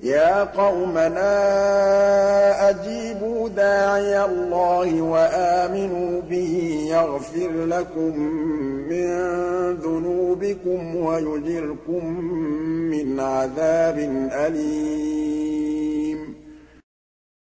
يَا قَوْمَنَا أَجِيبُوا دَاعِيَ اللَّهِ وَآمِنُوا بِهِ يَغْفِرْ لَكُم مِّن ذُنُوبِكُمْ وَيُجِرْكُم مِّنْ عَذَابٍ أَلِيمٍ